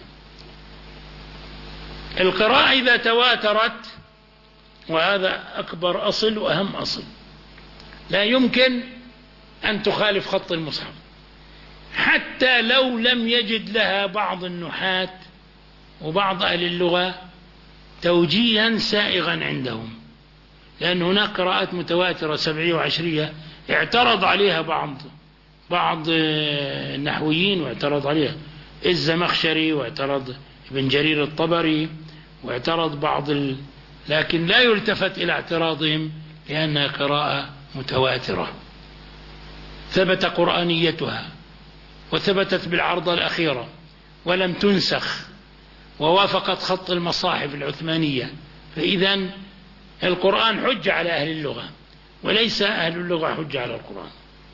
القراءة إذا تواترت، وهذا أكبر أصل وأهم أصل، لا يمكن أن تخالف خط المصحف، حتى لو لم يجد لها بعض النحاة وبعض أهل اللغة توجيها سائغا عندهم، لأن هناك قراءات متواترة سبعية وعشرية اعترض عليها بعض بعض النحويين، واعترض عليها الزمخشري، واعترض ابن جرير الطبري، واعترض بعض ال... لكن لا يلتفت إلى اعتراضهم لأنها قراءة متواترة ثبت قرآنيتها وثبتت بالعرضة الأخيرة ولم تنسخ ووافقت خط المصاحف العثمانية. فإذا القرآن حجة على أهل اللغة وليس أهل اللغة حجة على القرآن.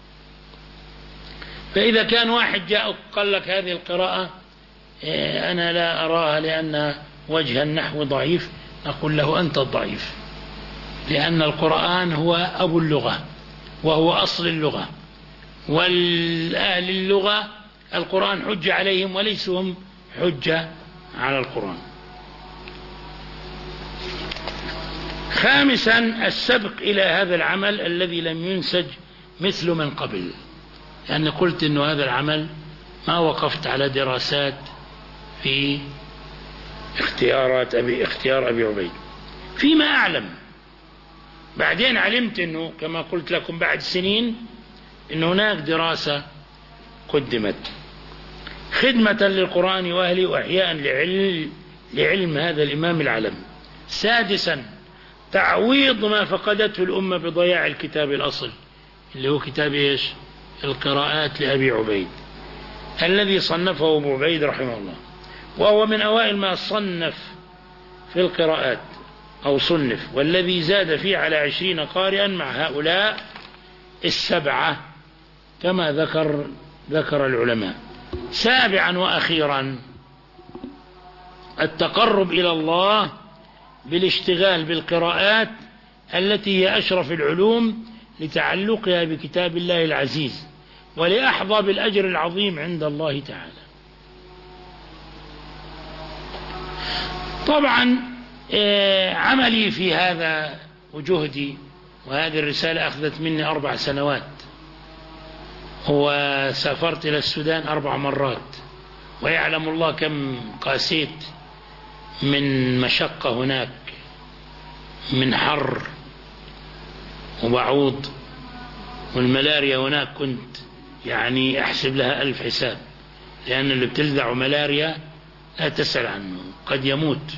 فإذا كان واحد جاء قال لك هذه القراءة أنا لا أراها لأن وجه النحو ضعيف، نقول له أنت الضعيف، لأن القرآن هو أبو اللغة وهو أصل اللغة، والأهل اللغة القرآن حجة عليهم وليسوا هم حجة على القرآن. خامسا السبق إلى هذا العمل الذي لم ينسج مثل من قبل، لأن قلت أن هذا العمل ما وقفت على دراسات في اختيارات أبي اختيار أبي عبيد. فيما أعلم بعدين علمت أنه كما قلت لكم بعد سنين أن هناك دراسة قدمت خدمة للقرآن وأهله وإحياء لعلم, لعلم هذا الإمام العلم. سادسا تعويض ما فقدته الأمة بضياع الكتاب الأصل اللي هو كتاب إيش؟ القراءات لأبي عبيد الذي صنفه أبو عبيد رحمه الله، وهو من أوائل ما صنف في القراءات أو صنف، والذي زاد فيه على عشرين قارئا مع هؤلاء السبعة كما ذكر ذكر العلماء. سابعا وأخيرا التقرب إلى الله بالاشتغال بالقراءات التي هي أشرف العلوم لتعلقها بكتاب الله العزيز ولأحظى بالأجر العظيم عند الله تعالى. طبعا عملي في هذا وجهدي، وهذه الرسالة أخذت مني أربع سنوات، وسافرت إلى السودان أربع مرات، ويعلم الله كم قاسيت من مشقة هناك، من حر وبعوض، والملاريا هناك كنت يعني أحسب لها ألف حساب، لأن اللي بتلدع ملاريا لا تسأل عنه قد يموت.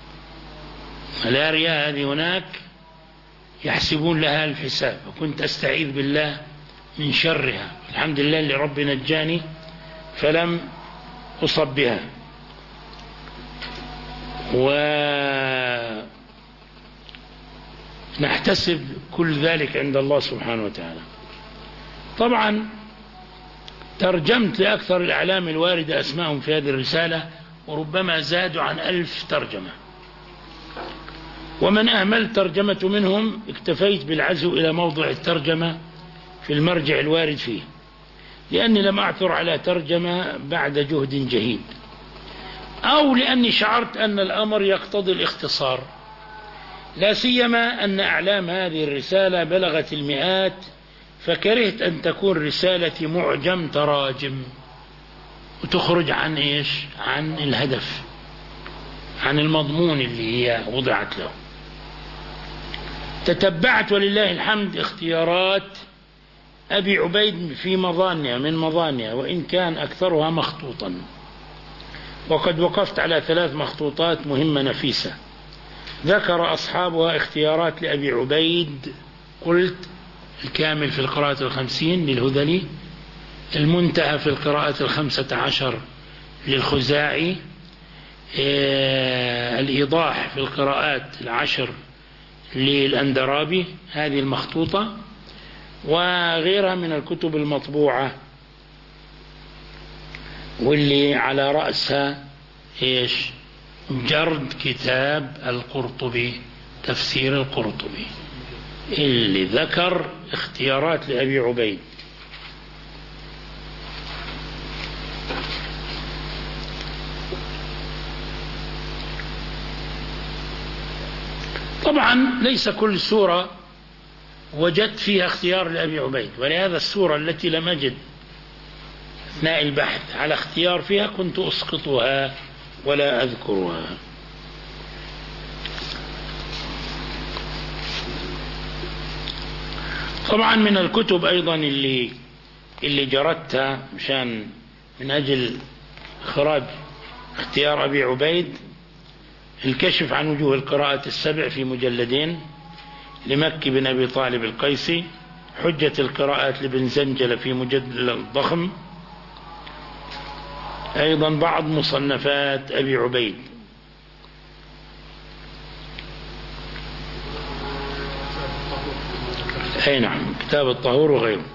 ملاريا هذه هناك يحسبون لها ألف حساب، وكنت أستعيذ بالله من شرها. الحمد لله اللي ربي نجاني فلم أصب بها. ونحتسب كل ذلك عند الله سبحانه وتعالى. طبعا ترجمت لأكثر الأعلام الواردة أسمائهم في هذه الرسالة، وربما زادوا عن ألف ترجمة، ومن أهمل ترجمة منهم اكتفيت بالعزو إلى موضع الترجمة في المرجع الوارد فيه، لأني لم أعثر على ترجمة بعد جهد جهيد، أو لأني شعرت أن الأمر يقتضي الاختصار، لا سيما أن أعلام هذه الرسالة بلغت المئات، فكرهت أن تكون رسالة معجم تراجم وتخرج عن إيش؟ عن الهدف، عن المضمون اللي هي وضعت له. تتبعت ولله الحمد اختيارات أبي عبيد في مظانها من مظانها، وإن كان أكثرها مخطوطا، وقد وقفت على ثلاث مخطوطات مهمة نفيسة ذكر أصحابها اختيارات لأبي عبيد. قلت الكامل في القراءة الخمسين للهذلي، المنتهى في القراءة الخمسة عشر للخزاعي، الإيضاح في القراءات العشر للأندرابي، هذه المخطوطة، وغيرها من الكتب المطبوعة، واللي على رأسها إيش؟ جرد كتاب القرطبي، تفسير القرطبي، اللي ذكر اختيارات لأبي عبيد. طبعا ليس كل سورة وجدت فيها اختيار لأبي عبيد، ولهذا السورة التي لم أجد أثناء البحث على اختيار فيها كنت أسقطها ولا أذكرها. طبعا من الكتب أيضا اللي اللي جردتها مشان من أجل إخراج اختيار أبي عبيد، الكشف عن وجوه القراءة السبع في مجلدين لمكي بن أبي طالب القيسي، حجة القراءات لابن زنجل في مجلد ضخم، أيضا بعض مصنفات أبي عبيد. أي نعم، كتاب الطهور وغيره.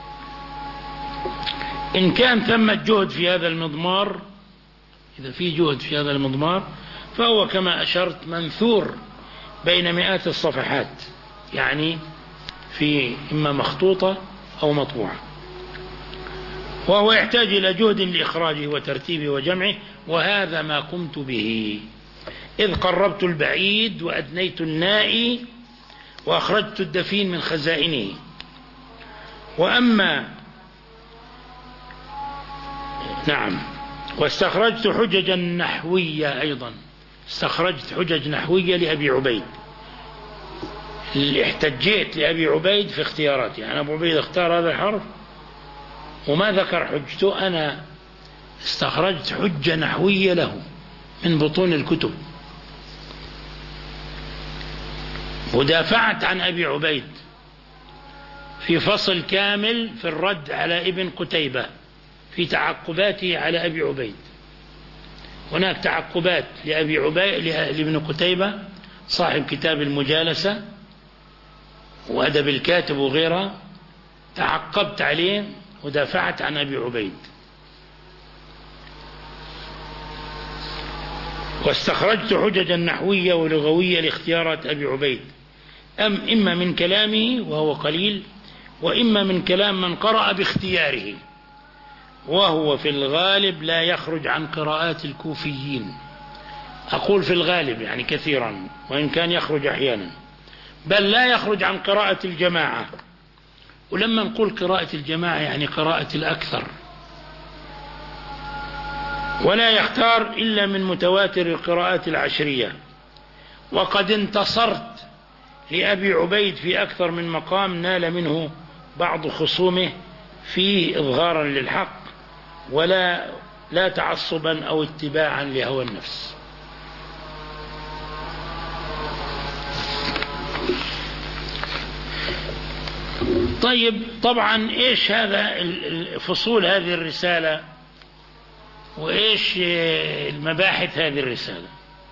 إن كان ثم جهد في هذا المضمار، إذا في جهد في هذا المضمار فهو كما أشرت منثور بين مئات الصفحات، يعني في إما مخطوطة أو مطبوعة، وهو يحتاج إلى جهد لإخراجه وترتيبه وجمعه، وهذا ما قمت به، إذ قربت البعيد وأدنيت النائي وأخرجت الدفين من خزائنه. وأما نعم واستخرجت حججا نحوية أيضا استخرجت حجج نحوية لأبي عبيد، اللي احتجيت لأبي عبيد في اختياراتي، يعني أبو عبيد اختار هذا الحرف وما ذكر حجته، أنا استخرجت حجة نحوية له من بطون الكتب، ودافعت عن أبي عبيد في فصل كامل في الرد على ابن قتيبة في تعقباته على أبي عبيد. هناك تعقبات لأبي عبيد لابن قتيبة صاحب كتاب المجالسة وأدب الكاتب وغيرها، تعقبت عليه ودافعت عن أبي عبيد، واستخرجت حججا نحوية ولغوية لاختيارات أبي عبيد، أم إما من كلامه وهو قليل، وإما من كلام من قرأ باختياره، وهو في الغالب لا يخرج عن قراءات الكوفيين. أقول في الغالب يعني كثيرا، وإن كان يخرج أحيانا، بل لا يخرج عن قراءة الجماعة. ولما نقول قراءة الجماعة يعني قراءة الأكثر، ولا يختار إلا من متواتر القراءات العشرية. وقد انتصرت لأبي عبيد في أكثر من مقام نال منه بعض خصومه فيه إظهارا للحق ولا لا تعصبا أو اتباعا لهوى النفس. طيب، طبعا إيش هذا فصول هذه الرسالة وإيش المباحث هذه الرسالة؟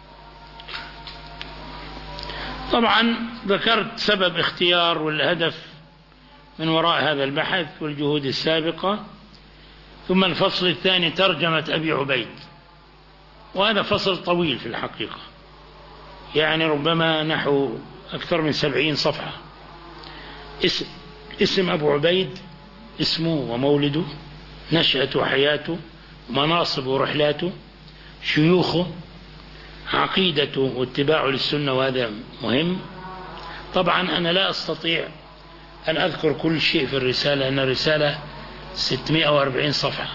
طبعا ذكرت سبب اختيار والهدف من وراء هذا البحث والجهود السابقة، ثم الفصل الثاني ترجمة أبي عبيد، وهذا فصل طويل في الحقيقة، يعني ربما نحو أكثر من سبعين صفحة. اسم, اسم أبو عبيد، اسمه ومولده، نشأة وحياته، مناصب ورحلاته، شيوخه، عقيدته واتباعه للسنة، وهذا مهم. طبعا أنا لا أستطيع أن أذكر كل شيء في الرسالة، أن الرسالة ستمائة وأربعين صفحة،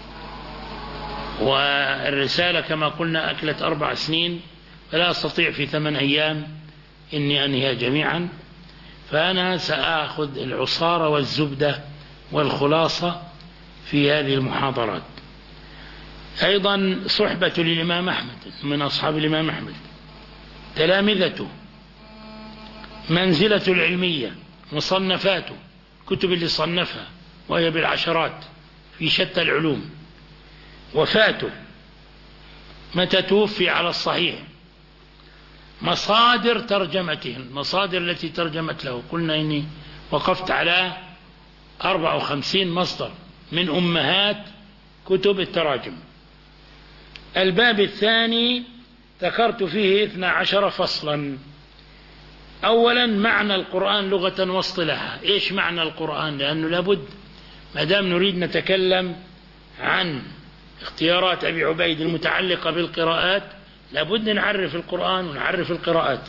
والرسالة كما قلنا أكلت أربع سنين، فلا أستطيع في ثمان أيام إني أنهي جميعا، فأنا سأخذ العصارة والزبدة والخلاصة في هذه المحاضرات. أيضا صحبة للإمام أحمد، من أصحاب الإمام أحمد، تلامذته، منزلة العلمية، مصنفاته، كتب اللي صنفها وهي بالعشرات في شتى العلوم، وفاته، متى توفي على الصحيح، مصادر ترجمته، المصادر التي ترجمت له، قلنا إني وقفت على أربعة وخمسين مصدر من أمهات كتب التراجم. الباب الثاني ذكرت فيه اثنا عشر فصلا. أولا معنى القرآن لغة واصطلاحا. إيش معنى القرآن؟ لأنه لابد ما دام نريد نتكلم عن اختيارات أبي عبيد المتعلقة بالقراءات لابد نعرف القرآن ونعرف القراءات.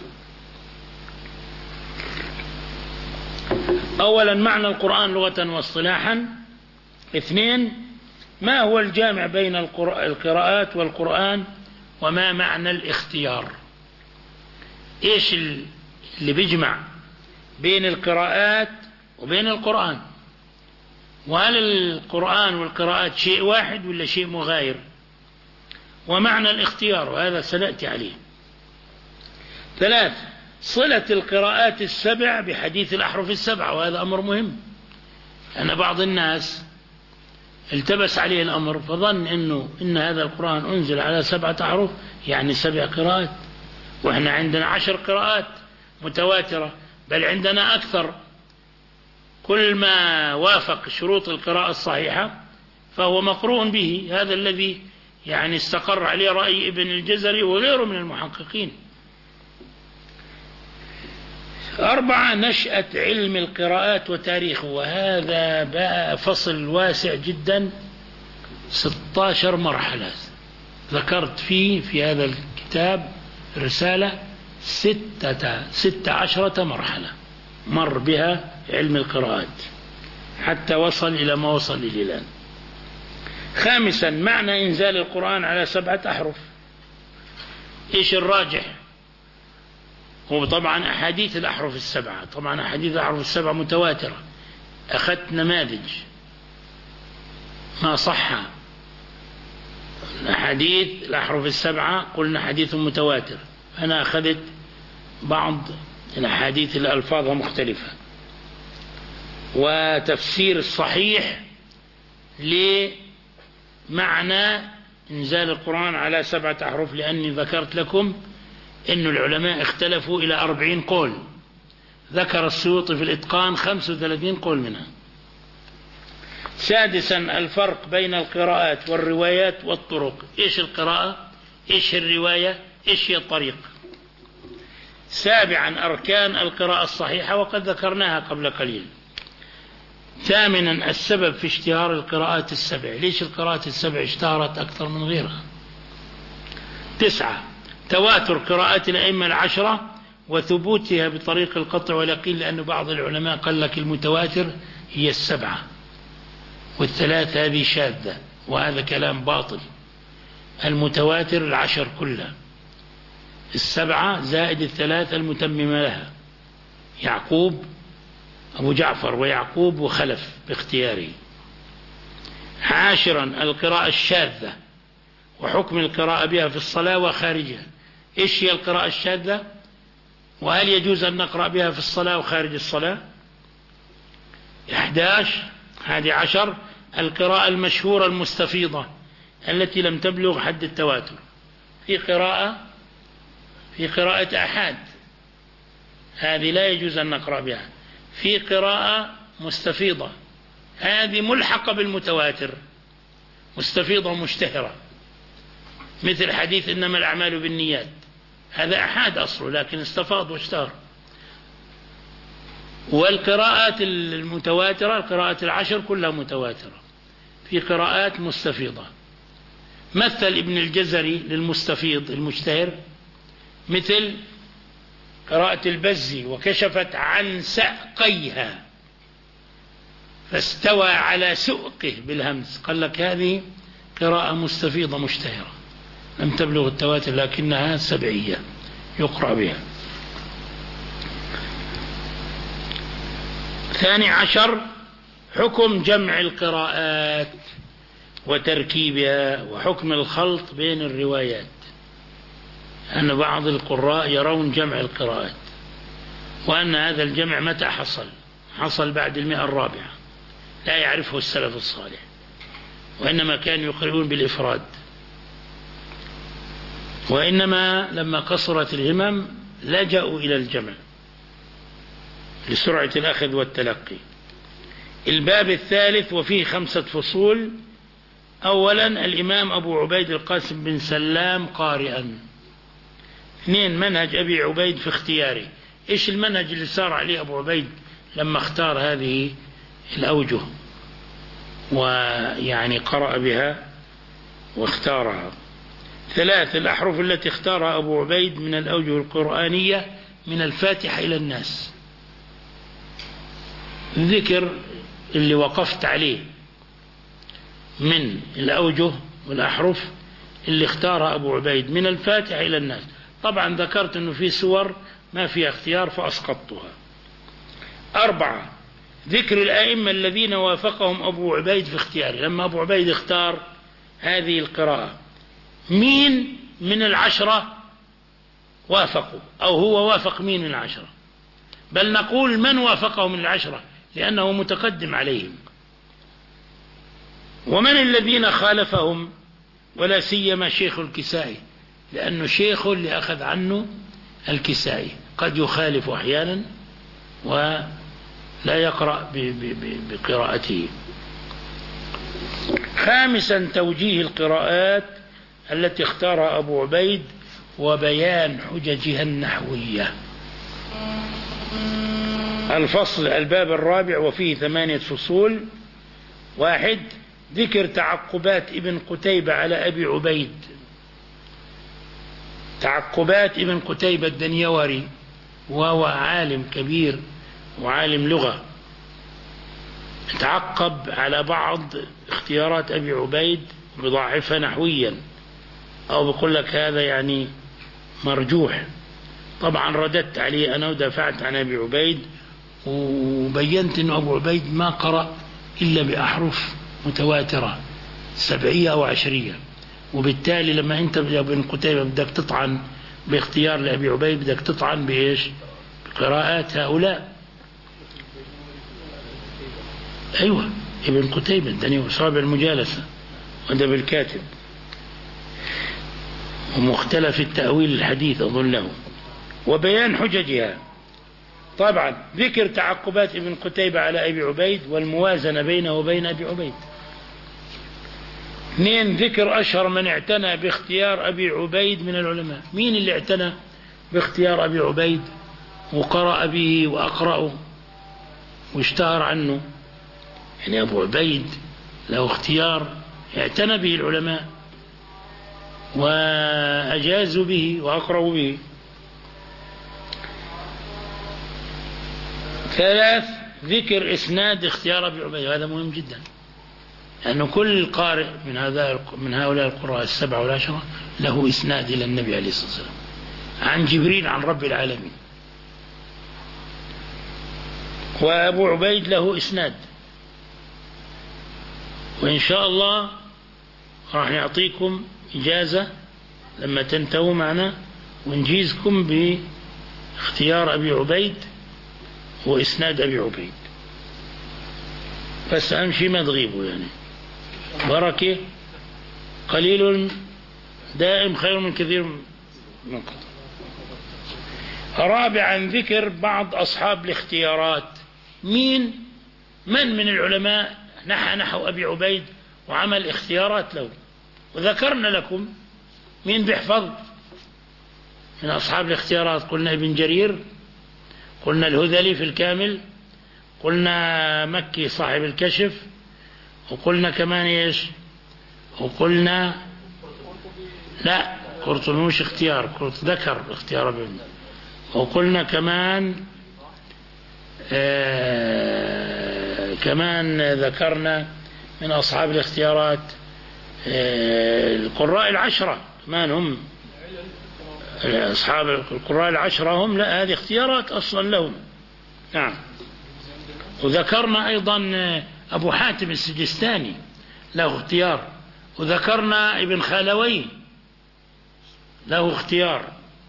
أولا معنى القرآن لغة واصطلاحا. اثنين ما هو الجامع بين القراءات والقرآن وما معنى الاختيار؟ إيش اللي بيجمع بين القراءات وبين القرآن؟ وهل القرآن والقراءات شيء واحد ولا شيء مغاير؟ ومعنى الاختيار، وهذا سنأتي عليه. ثلاث صلة القراءات السبع بحديث الأحرف السبعة، وهذا أمر مهم، لأن بعض الناس التبس عليه الأمر فظن إنه إن هذا القرآن أنزل على سبعة أحرف يعني سبع قراءات، وإحنا عندنا عشر قراءات متواترة، بل عندنا أكثر. كل ما وافق شروط القراءة الصحيحة فهو مقروء به، هذا الذي يعني استقر عليه رأي ابن الجزري وغيره من المحققين. أربعة نشأة علم القراءات وتاريخه، وهذا بقى فصل واسع جدا، ستة عشر مرحلة ذكرت فيه في هذا الكتاب رسالة ستة ستة عشرة مرحلة مر بها علم القراءات حتى وصل إلى ما وصل إليه الآن. خامسا معنى إنزال القرآن على سبعة أحرف، إيش الراجح؟ هو طبعا أحاديث الأحرف السبعة، طبعا أحاديث الأحرف السبعة متواترة، أخذت نماذج ما صح الأحاديث الأحرف السبعة قلنا حديث متواتر، أنا أخذت بعض الأحاديث اللي ألفاظها مختلفة. وتفسير الصحيح لمعنى إنزال القرآن على سبعة أحرف، لأني ذكرت لكم أن العلماء اختلفوا إلى أربعين قول، ذكر السيوطي في الإتقان خمس وثلاثين قول منها. سادسا الفرق بين القراءات والروايات والطرق. إيش القراءة؟ إيش الرواية؟ إيش هي الطريق؟ سابعا أركان القراءة الصحيحة وقد ذكرناها قبل قليل. ثامنا السبب في اشتهار القراءات السبع، ليش القراءات السبع اشتهرت أكثر من غيرها. تسعة تواتر قراءات الأئمة العشرة وثبوتها بطريق القطع واليقين، لأن بعض العلماء قال لك المتواتر هي السبعة والثلاث هذه شاذة، وهذا كلام باطل. المتواتر العشر كلها، السبعة زائد الثلاثة المتممة لها، يعقوب أبو جعفر ويعقوب وخلف باختياره. عاشرا القراءة الشاذة وحكم القراءة بها في الصلاة وخارجها. إيش هي القراءة الشاذة؟ وهل يجوز أن نقرأ بها في الصلاة وخارج الصلاة؟ إحدى عشر هذه عشر القراءة المشهورة المستفيضة التي لم تبلغ حد التواتر. في قراءة في قراءة أحاد، هذه لا يجوز أن نقرأ بها. في قراءة مستفيضة، هذه ملحقة بالمتواتر، مستفيضة مشتهرة، مثل حديث إنما الأعمال بالنيات، هذا أحاد أصله لكن استفاض واشتهر. والقراءات المتواترة القراءات العشر كلها متواترة. في قراءات مستفيضة، مثل ابن الجزري للمستفيض المشتهر مثل قراءة البزي وكشفت عن ساقيها فاستوى على سؤقه بالهمز، قال لك هذه قراءة مستفيضة مشتهرة لم تبلغ التواتر لكنها سبعية يقرأ بها. ثاني عشر حكم جمع القراءات وتركيبها وحكم الخلط بين الروايات، أن بعض القراء يرون جمع القراءات، وأن هذا الجمع متى حصل؟ حصل بعد المئة الرابعة، لا يعرفه السلف الصالح، وإنما كانوا يقرؤون بالإفراد، وإنما لما قصرت الهمم لجأوا إلى الجمع لسرعة الأخذ والتلقي. الباب الثالث وفيه خمسة فصول. أولا الإمام أبو عبيد القاسم بن سلام قارئا. اثنين منهج أبي عبيد في اختياره، إيش المنهج اللي سار عليه أبو عبيد لما اختار هذه الأوجه ويعني قرأ بها واختارها. ثلاث الأحرف التي اختارها أبو عبيد من الأوجه القرآنية من الفاتحة إلى الناس، ذكر اللي وقفت عليه من الأوجه والأحرف اللي اختارها أبو عبيد من الفاتحة إلى الناس. طبعا ذكرت أنه في سور ما فيها اختيار فأسقطتها. أربعة ذكر الأئمة الذين وافقهم أبو عبيد في اختياره، لما أبو عبيد اختار هذه القراءة مين من العشرة وافقوا، أو هو وافق مين من العشرة، بل نقول من وافقه من العشرة لأنه متقدم عليهم. ومن الذين خالفهم، ولا سيما شيخ الكسائي، لأنه شيخ اللي أخذ عنه الكسائي قد يخالف أحيانا ولا يقرأ بقراءته. خامسا توجيه القراءات التي اختارها أبو عبيد وبيان حججها النحوية. الفصل الباب الرابع وفيه ثمانية فصول. واحد ذكر تعقبات ابن قتيبة على أبي عبيد، تعقبات ابن قتيبة الدنيوري، وهو عالم كبير وعالم لغة، تعقب على بعض اختيارات أبي عبيد بضاعفها نحويا، أو بقول لك هذا يعني مرجوح. طبعا رددت عليه أنا ودافعت عن أبي عبيد وبينت أن أبو عبيد ما قرأ إلا بأحرف متواترة سبعية أو عشرية، وبالتالي لما أنت يا ابن قتيبة بدك تطعن باختيار لأبي عبيد بدك تطعن بإيش؟ بقراءات هؤلاء. أيوة ابن قتيبة دني صابع المجالسة وده بالكاتب ومختلف التأويل الحديث أظن له وبيان حججها. طبعا ذكر تعقبات ابن قتيبة على أبي عبيد والموازنة بينه وبين أبي عبيد. اثنين ذكر أشهر من اعتنى باختيار أبي عبيد من العلماء. مين اللي اعتنى باختيار أبي عبيد وقرأ به وأقرأه واشتهر عنه؟ يعني أبو عبيد له اختيار اعتنى به العلماء وأجازوا به وأقرأوا به. ثلاث ذكر إسناد اختيار أبي عبيد، هذا مهم جدا لأنه كل قارئ من هذا من هؤلاء القراء السبعة والعشرة له إسناد إلى النبي عليه الصلاة والسلام عن جبريل عن رب العالمين، وأبو عبيد له إسناد. وإن شاء الله راح نعطيكم إجازة لما تنتهوا معنا ونجيزكم باختيار أبي عبيد وإسناد أبي عبيد، بس أهم شيء ما تغيبوا يعني. بركة قليل دائم خير من كثير من قطع. رابعا ذكر بعض أصحاب الاختيارات. مين من من العلماء نحى نحو أبي عبيد وعمل اختيارات له، وذكرنا لكم مين بيحفظ من أصحاب الاختيارات. قلنا ابن جرير، قلنا الهذلي في الكامل، قلنا مكي صاحب الكشف، وقلنا كمان ايش؟ وقلنا لا قرطبي مش اختيار، قرطبي ذكر اختيار ابن. وقلنا كمان آه كمان ذكرنا من أصحاب الاختيارات آه القراء العشرة كمان هم أصحاب القراء العشرة هم، لا هذه اختيارات أصلا لهم. نعم. وذكرنا أيضا أبو حاتم السجستاني له اختيار، وذكرنا ابن خالوي له اختيار.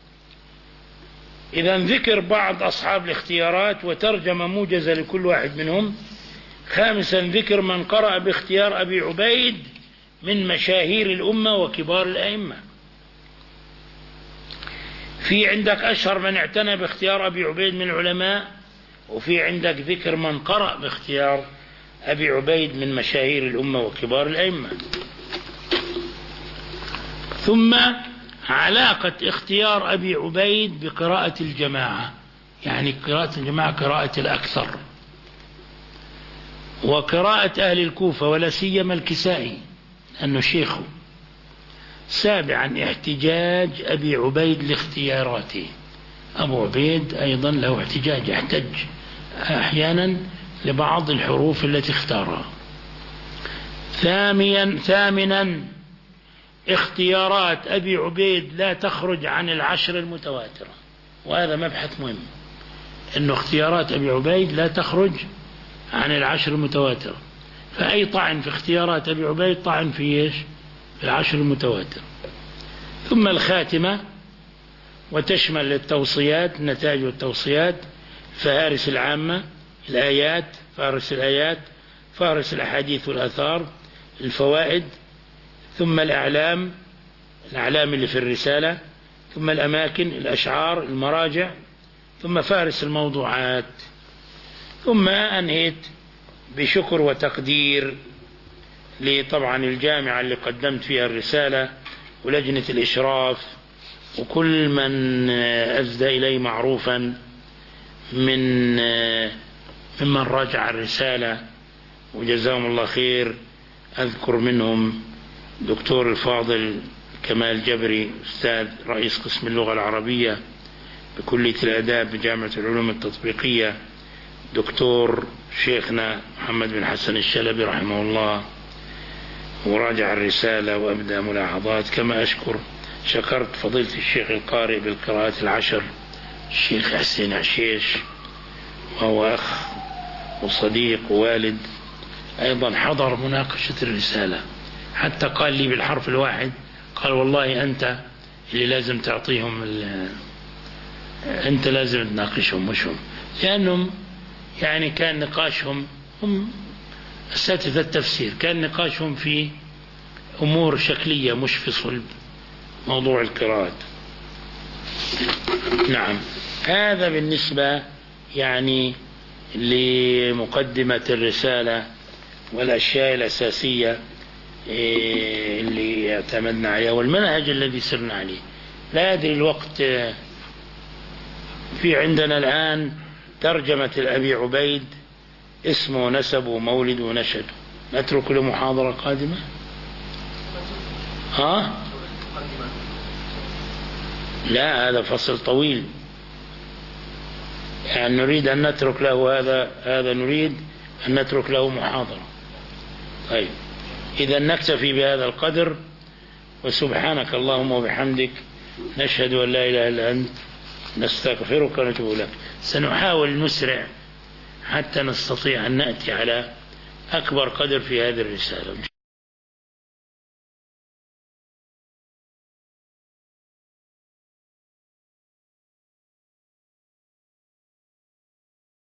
إذا ذكر بعض أصحاب الاختيارات وترجمة موجزة لكل واحد منهم. خامسا ذكر من قرأ باختيار أبي عبيد من مشاهير الأمة وكبار الأئمة. في عندك أشهر من اعتنى باختيار أبي عبيد من العلماء، وفي عندك ذكر من قرأ باختيار أبي عبيد من مشاهير الأمة وكبار الأئمة. ثم علاقة اختيار أبي عبيد بقراءة الجماعة، يعني قراءة الجماعة قراءة الأكثر، وقراءة أهل الكوفة ولا سيما الكسائي أنه شيخه. سابعا احتجاج أبي عبيد لاختياراته. أبو عبيد أيضا له احتجاج، يحتج أحيانا لبعض الحروف التي اختارها. ثامنا ثامنا اختيارات أبي عبيد لا تخرج عن العشر المتواترة، وهذا مبحث مهم، أنه اختيارات أبي عبيد لا تخرج عن العشر المتواترة، فأي طعن في اختيارات أبي عبيد طعن في إيش؟ في العشر المتواتر. ثم الخاتمة، وتشمل التوصيات، نتائج التوصيات، فهارس العامة، الآيات، فهرس الآيات، فهرس الأحاديث والآثار، الفوائد، ثم الأعلام، الأعلام اللي في الرسالة، ثم الأماكن، الأشعار، المراجع، ثم فهرس الموضوعات. ثم أنهيت بشكر وتقدير لطبعا الجامعة اللي قدمت فيها الرسالة ولجنة الإشراف وكل من أسدى إلي معروفا من ممن راجع الرسالة وجزاهم الله خير. أذكر منهم دكتور الفاضل كمال جبري أستاذ رئيس قسم اللغة العربية بكلية الآداب بجامعة العلوم التطبيقية، دكتور شيخنا محمد بن حسن الشلبي رحمه الله وراجع الرسالة وأبدأ ملاحظات. كما أشكر شكرت فضيلة الشيخ القارئ بالقراءات العشر الشيخ حسين عشيش، وهو أخ وصديق ووالد، أيضا حضر مناقشة الرسالة، حتى قال لي بالحرف الواحد، قال والله أنت اللي لازم تعطيهم، أنت لازم تناقشهم مش هم، لأنهم يعني كان نقاشهم، هم أساتذة التفسير، كان نقاشهم في أمور شكلية مش في صلب موضوع القراءات. نعم، هذا بالنسبة يعني لمقدمة الرسالة والأشياء الأساسية اللي اعتمدنا عليها والمنهج الذي سرنا عليه. لا يدري الوقت، في عندنا الآن ترجمة الأبي عبيد، اسمه ونسبه ومولد ونشد، نترك له محاضرة قادمة. ها؟ لا، هذا فصل طويل، يعني نريد أن نترك له هذا هذا نريد أن نترك له محاضرة. طيب، إذا نكتفي بهذا القدر، وسبحانك اللهم وبحمدك، نشهد أن لا إله إلا أنت، نستغفرك ونتوب إليك. سنحاول نسرع حتى نستطيع أن نأتي على أكبر قدر في هذه الرسالة.